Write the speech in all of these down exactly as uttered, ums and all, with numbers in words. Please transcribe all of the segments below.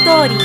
トーリー。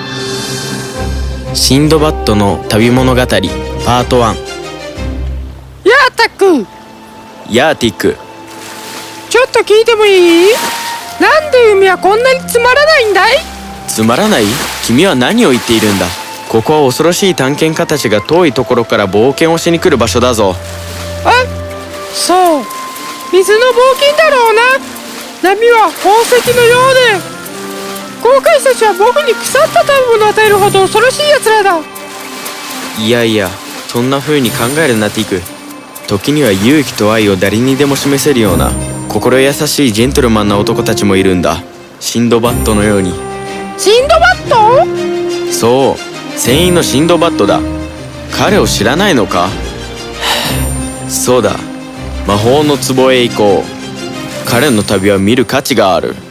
シンドバッドの旅物語パートワン。 やーたく、 ヤーティック、 ちょっと聞いてもいい？なんで海はこんなにつまらないんだい？ つまらない？君は何を言っているんだ。ここは恐ろしい探検家たちが遠いところから冒険をしに来る場所だぞ。 あ、そう、水の冒険だろうな。波は宝石のようで、航海たちは僕に腐った食べ物を与えるほど恐ろしい奴らだ。 いやいや、そんな風に考えるなティク。時には勇気と愛を誰にでも示せるような心優しいジェントルマンな男たちもいるんだ。シンドバッドのように。 シンドバッド？ そう、船員のシンドバッドだ。彼を知らないのか？そうだ、魔法の壺へ行こう。彼の旅は見る価値がある。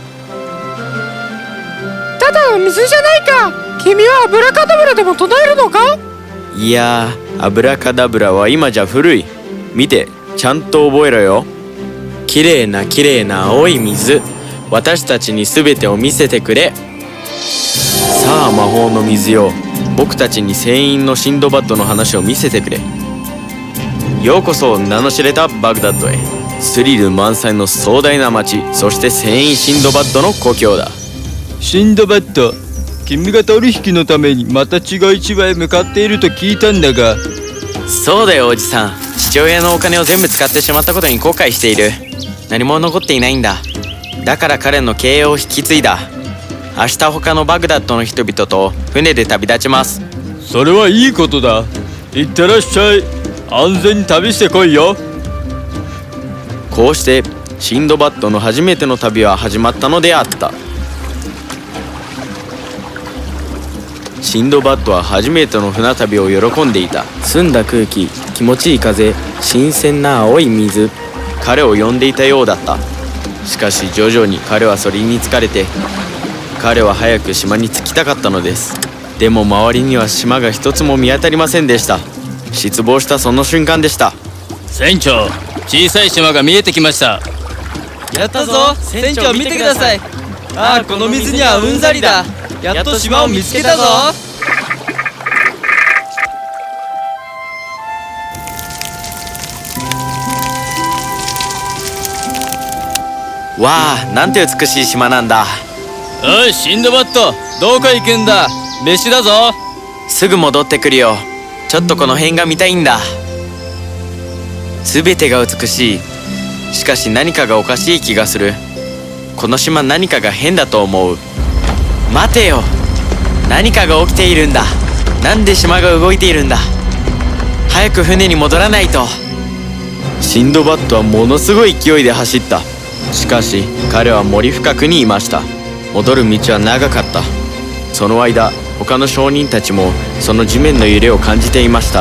ただの水じゃないか。君はアブラカダブラでも唱えるのか？ いやー、アブラカダブラは今じゃ古い。見て、ちゃんと覚えろよ。きれいなきれいな青い水、私たちに全てを見せてくれ。さあ魔法の水よ、僕たちに船員のシンドバッドの話を見せてくれ。ようこそ名の知れたバグダッドへ。スリル満載の壮大な街、そして船員シンドバッドの故郷だ。 シンドバッド、君が取引のためにまた違う市場へ向かっていると聞いたんだが。 そうだよおじさん、父親のお金を全部使ってしまったことに後悔している。何も残っていないんだ。だから彼の経営を引き継いだ。明日他のバグダッドの人々と船で旅立ちます。 それはいいことだ。いってらっしゃい。安全に旅してこいよ。 こうしてシンドバッドの初めての旅は始まったのであった。シンドバッドは初めての船旅を喜んでいた。澄んだ空気、気持ちいい風、新鮮な青い水、彼を呼んでいたようだった。しかし徐々に彼はそれに疲れて、彼は早く島に着きたかったのです。でも周りには島が一つも見当たりませんでした。失望したその瞬間でした。 船長、小さい島が見えてきました。 やったぞ、船長見てください。ああ、この水にはうんざりだ。やっと島を見つけたぞ。 わあ、なんて美しい島なんだ。 おいシンドバッド、どこ行くんだ。飯だぞ。 すぐ戻ってくるよ。ちょっとこの辺が見たいんだ。すべてが美しい。しかし何かがおかしい気がする。この島何かが変だと思う。待てよ、何かが起きているんだ。なんで島が動いているんだ。早く船に戻らないと。シンドバッドはものすごい勢いで走った。しかし彼は森深くにいました。戻る道は長かった。その間他の商人たちもその地面の揺れを感じていました。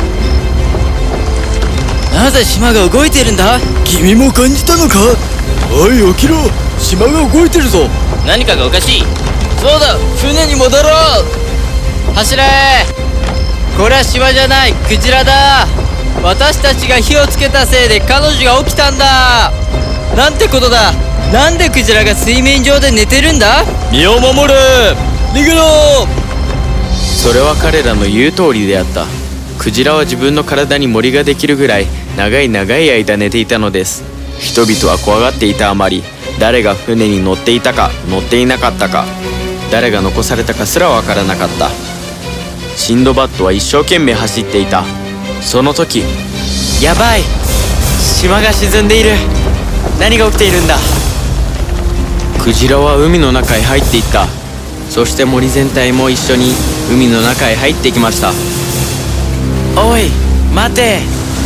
なぜ島が動いているんだ。 君も感じたのか。おい起きろ、島が動いてるぞ。 何かがおかしい。そうだ、船に戻ろう。走れ。これは島じゃない、クジラだ。私たちが火をつけたせいで彼女が起きたんだ。なんてことだ。なんでクジラが水面上で寝てるんだ。 身を守れ、逃げろ。 それは彼らの言う通りであった。クジラは自分の体に森ができるぐらい長い長い間寝ていたのです。人々は怖がっていたあまり、誰が船に乗っていたか乗っていなかったか、誰が残されたかすらわからなかった。シンドバッドは一生懸命走っていた。その時、やばい、島が沈んでいる。何が起きているんだ。クジラは海の中へ入っていった。そして森全体も一緒に海の中へ入ってきました。おい待て。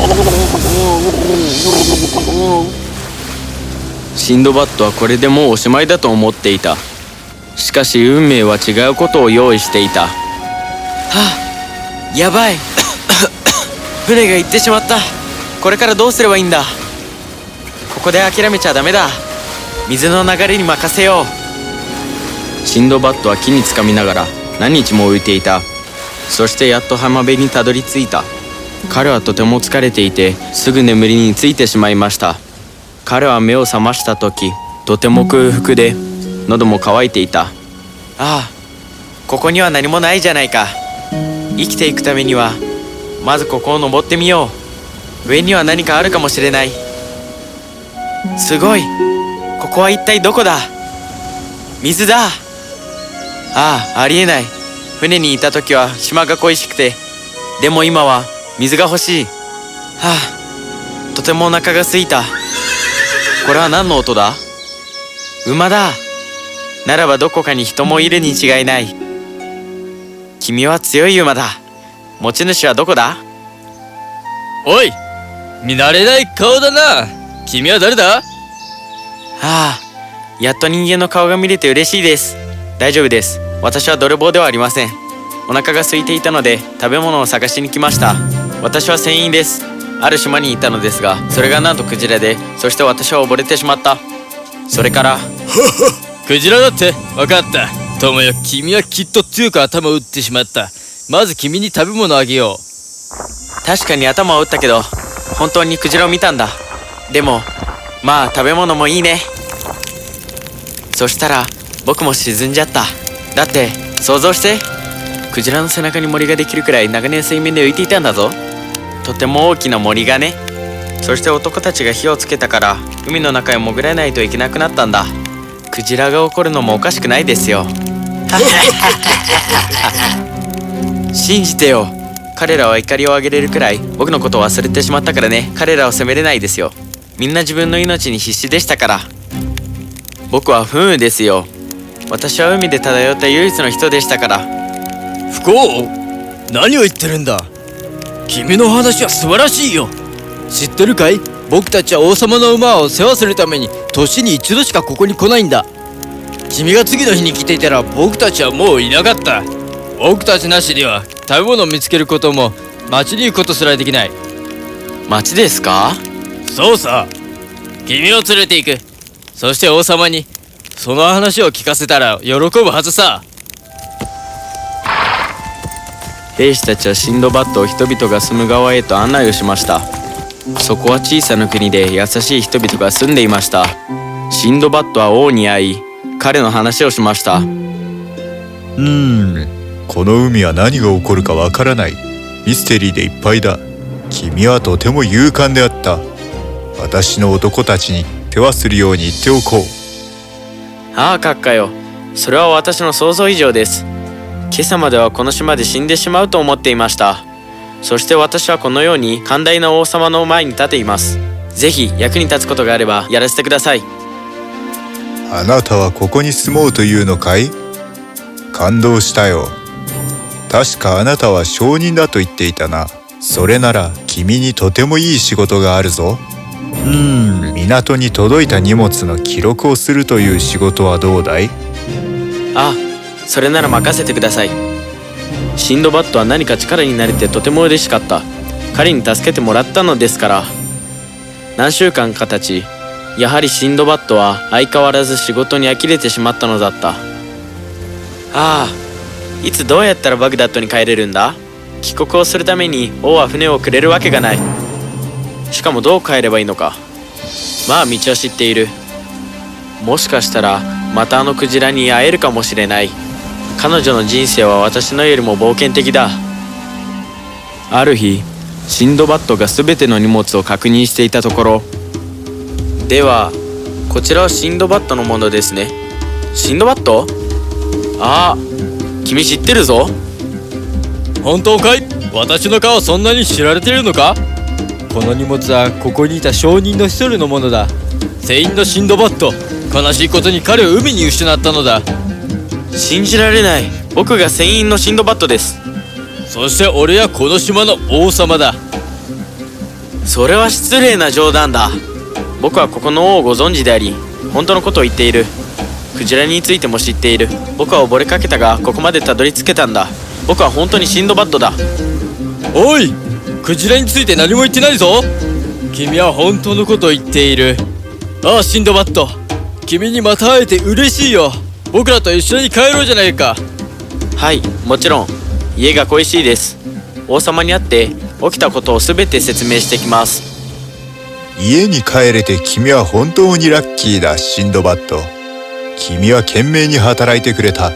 シンドバッドはこれでもうおしまいだと思っていた。しかし運命は違うことを用意していた。はあ、やばい船が行ってしまった。これからどうすればいいんだ。ここで諦めちゃダメだ。水の流れに任せよう。シンドバッドは木につかみながら何日も浮いていた。そしてやっと浜辺にたどり着いた。彼はとても疲れていてすぐ眠りについてしまいました。彼は目を覚ました時、とても空腹で喉も渇いていた。 ああ、ここには何もないじゃないか。生きていくためにはまずここを登ってみよう。上には何かあるかもしれない。すごい。ここは一体どこだ。水だ。ああ、ありえない。船にいた時は島が恋しくて、でも今は水が欲しい。はあ、とてもお腹が空いた。これは何の音だ。馬だ。ならばどこかに人もいるに違いない。君は強い馬だ。持ち主はどこだ。 おい、見慣れない顔だな。君は誰だ。 ああ、やっと人間の顔が見れて嬉しいです。大丈夫です。私は泥棒ではありません。お腹が空いていたので食べ物を探しに来ました。私は船員です。ある島にいたのですが、それがなんとクジラで、そして私は溺れてしまった。それからクジラだって。分かった。友よ、君はきっと強く頭を打ってしまった。まず君に食べ物をあげよう。 確かに頭を打ったけど、本当にクジラを見たんだ。でもまあ食べ物もいいね。そしたら僕も沈んじゃった。だって想像して、クジラの背中に森ができるくらい長年水面で浮いていたんだぞ。とても大きな森がね。そして男たちが火をつけたから海の中へ潜らないといけなくなったんだ。クジラが怒るのもおかしくないですよ。信じてよ。彼らは怒りを上げれるくらい僕のことを忘れてしまったからね。彼らを責めれないですよ。みんな自分の命に必死でしたから。僕は不運ですよ。私は海で漂った唯一の人でしたから。 不幸？何を言ってるんだ。君の話は素晴らしいよ。知ってるかい？僕たちは王様の馬を世話するために年に一度しかここに来ないんだ。君が次の日に来ていたら僕たちはもういなかった。僕たちなしでは食べ物を見つけることも町に行くことすらできない。 町ですか？ そうさ。君を連れて行く。そして王様にその話を聞かせたら喜ぶはずさ。 兵士たちはシンドバッドを人々が住む側へと案内をしました。そこは小さな国で優しい人々が住んでいました。シンドバッドは王に会い、彼の話をしました。 うーん、この海は何が起こるかわからない。ミステリーでいっぱいだ。君はとても勇敢であった。私の男たちに手はするように言っておこう。 ああ、閣下よ。それは私の想像以上です。今朝まではこの島で死んでしまうと思っていました。そして私はこのように寛大な王様の前に立っています。ぜひ役に立つことがあればやらせてください。 あなたはここに住もうというのかい？感動したよ。確かあなたは証人だと言っていたな。それなら君にとてもいい仕事があるぞ。うーん、港に届いた荷物の記録をするという仕事はどうだい？ あ、それなら任せてください。シンドバッドは何か力になれてとても嬉しかった。彼に助けてもらったのですから。何週間か経ち、やはりシンドバッドは相変わらず仕事に呆れてしまったのだった。ああ、いつどうやったらバグダッドに帰れるんだ？帰国をするために王は船をくれるわけがない。しかもどう帰ればいいのか。まあ道は知っている。もしかしたらまたあのクジラに会えるかもしれない。彼女の人生は私のよりも冒険的だ。ある日、シンドバッドが全ての荷物を確認していたところ、ではこちらはシンドバッドのものですね。シンドバッド？ああ、君知ってるぞ。 本当かい？私の顔はそんなに知られているのか？この荷物はここにいた証人の一人のものだ。船員のシンドバッド。悲しいことに彼を海に失ったのだ。 信じられない。僕が船員のシンドバッドです。 そして俺はこの島の王様だ。 それは失礼な冗談だ。僕はここの王をご存知であり、本当のことを言っている。クジラについても知っている。僕は溺れかけたがここまでたどり着けたんだ。僕は本当にシンドバッドだ。 おい、クジラについて何も言ってないぞ。君は本当のことを言っている。ああ、シンドバッド、君にまた会えて嬉しいよ。僕らと一緒に帰ろうじゃないか。 はい、もちろん。家が恋しいです。王様に会って起きたことを全て説明してきます。 家に帰れて君は本当にラッキーだ、シンドバッド。君は懸命に働いてくれた。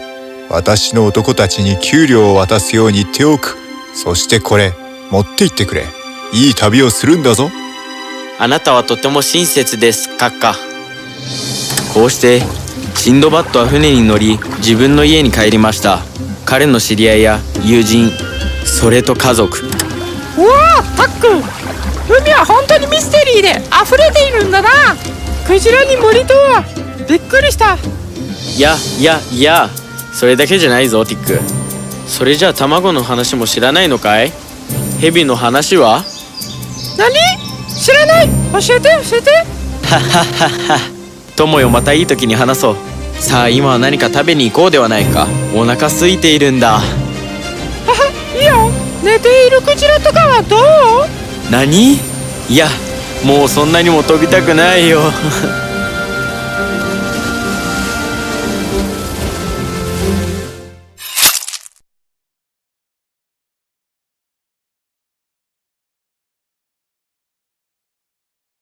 私の男たちに給料を渡すように言っておく。そしてこれ持って行ってくれ。いい旅をするんだぞ。 あなたはとても親切です、閣下。こうしてシンドバッドは船に乗り、自分の家に帰りました。彼の知り合いや友人、それと家族。 うわあ、タック、海は本当にミステリーで溢れているんだな。クジラに森とはびっくりした。 いやいやいや、それだけじゃないぞ、ティック。それじゃあ卵の話も知らないのかい？ヘビの話は？ 何？知らない。教えて教えて。 はははは。友よ、またいい時に話そう。さあ、今は何か食べに行こうではないか。お腹空いているんだ。 はは、いいよ。寝ているクジラとかはどう？ 何？いや、もうそんなにも飛びたくないよ。